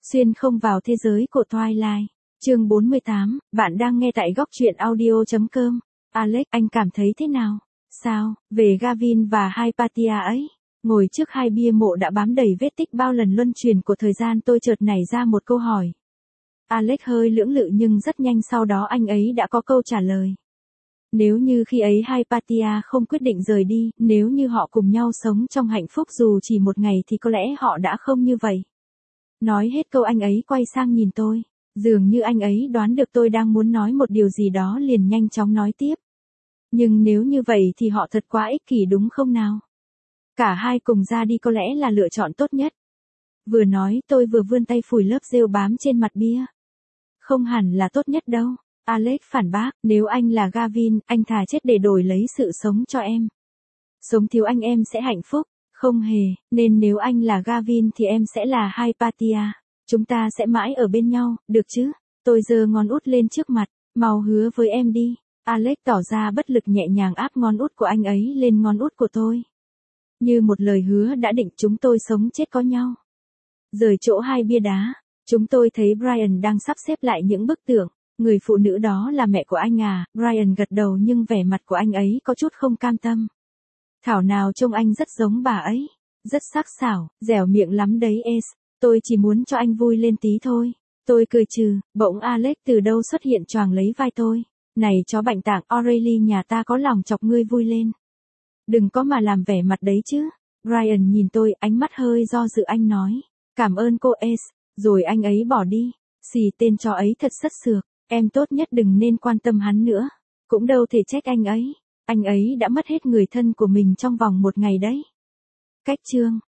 Xuyên không vào thế giới của Twilight. Chương 48, bạn đang nghe tại góc truyện audio.com. Alex, anh cảm thấy thế nào? Sao, về Gavin và Hypatia ấy? Ngồi trước hai bia mộ đã bám đầy vết tích bao lần luân chuyển của thời gian, tôi chợt nảy ra một câu hỏi. Alex hơi lưỡng lự nhưng rất nhanh sau đó anh ấy đã có câu trả lời. Nếu như khi ấy Hypatia không quyết định rời đi, nếu như họ cùng nhau sống trong hạnh phúc dù chỉ một ngày thì có lẽ họ đã không như vậy. Nói hết câu anh ấy quay sang nhìn tôi. Dường như anh ấy đoán được tôi đang muốn nói một điều gì đó liền nhanh chóng nói tiếp. Nhưng nếu như vậy thì họ thật quá ích kỷ đúng không nào? Cả hai cùng ra đi có lẽ là lựa chọn tốt nhất. Vừa nói tôi vừa vươn tay phủi lớp rêu bám trên mặt bia. Không hẳn là tốt nhất đâu. Alex phản bác, nếu anh là Gavin, anh thà chết để đổi lấy sự sống cho em. Sống thiếu anh em sẽ hạnh phúc. Không hề, nên nếu anh là Gavin thì em sẽ là Hypatia. Chúng ta sẽ mãi ở bên nhau, được chứ? Tôi giơ ngón út lên trước mặt, mau hứa với em đi. Alex tỏ ra bất lực nhẹ nhàng áp ngón út của anh ấy lên ngón út của tôi. Như một lời hứa đã định, chúng tôi sống chết có nhau. Rời chỗ hai bia đá, chúng tôi thấy Brian đang sắp xếp lại những bức tượng. Người phụ nữ đó là mẹ của anh à? Brian gật đầu nhưng vẻ mặt của anh ấy có chút không cam tâm. Thảo nào trông anh rất giống bà ấy. Rất sắc sảo, dẻo miệng lắm đấy Ace. Tôi chỉ muốn cho anh vui lên tí thôi. Tôi cười trừ, bỗng Alex từ đâu xuất hiện choàng lấy vai tôi. Này chó bệnh tạng, O'Reilly nhà ta có lòng chọc ngươi vui lên. Đừng có mà làm vẻ mặt đấy chứ. Brian nhìn tôi, ánh mắt hơi do dự, anh nói. Cảm ơn cô Ace. Rồi anh ấy bỏ đi. Xì, tên chó ấy thật sất sược. Em tốt nhất đừng nên quan tâm hắn nữa. Cũng đâu thể trách anh ấy. Anh ấy đã mất hết người thân của mình trong vòng một ngày đấy. Cách chương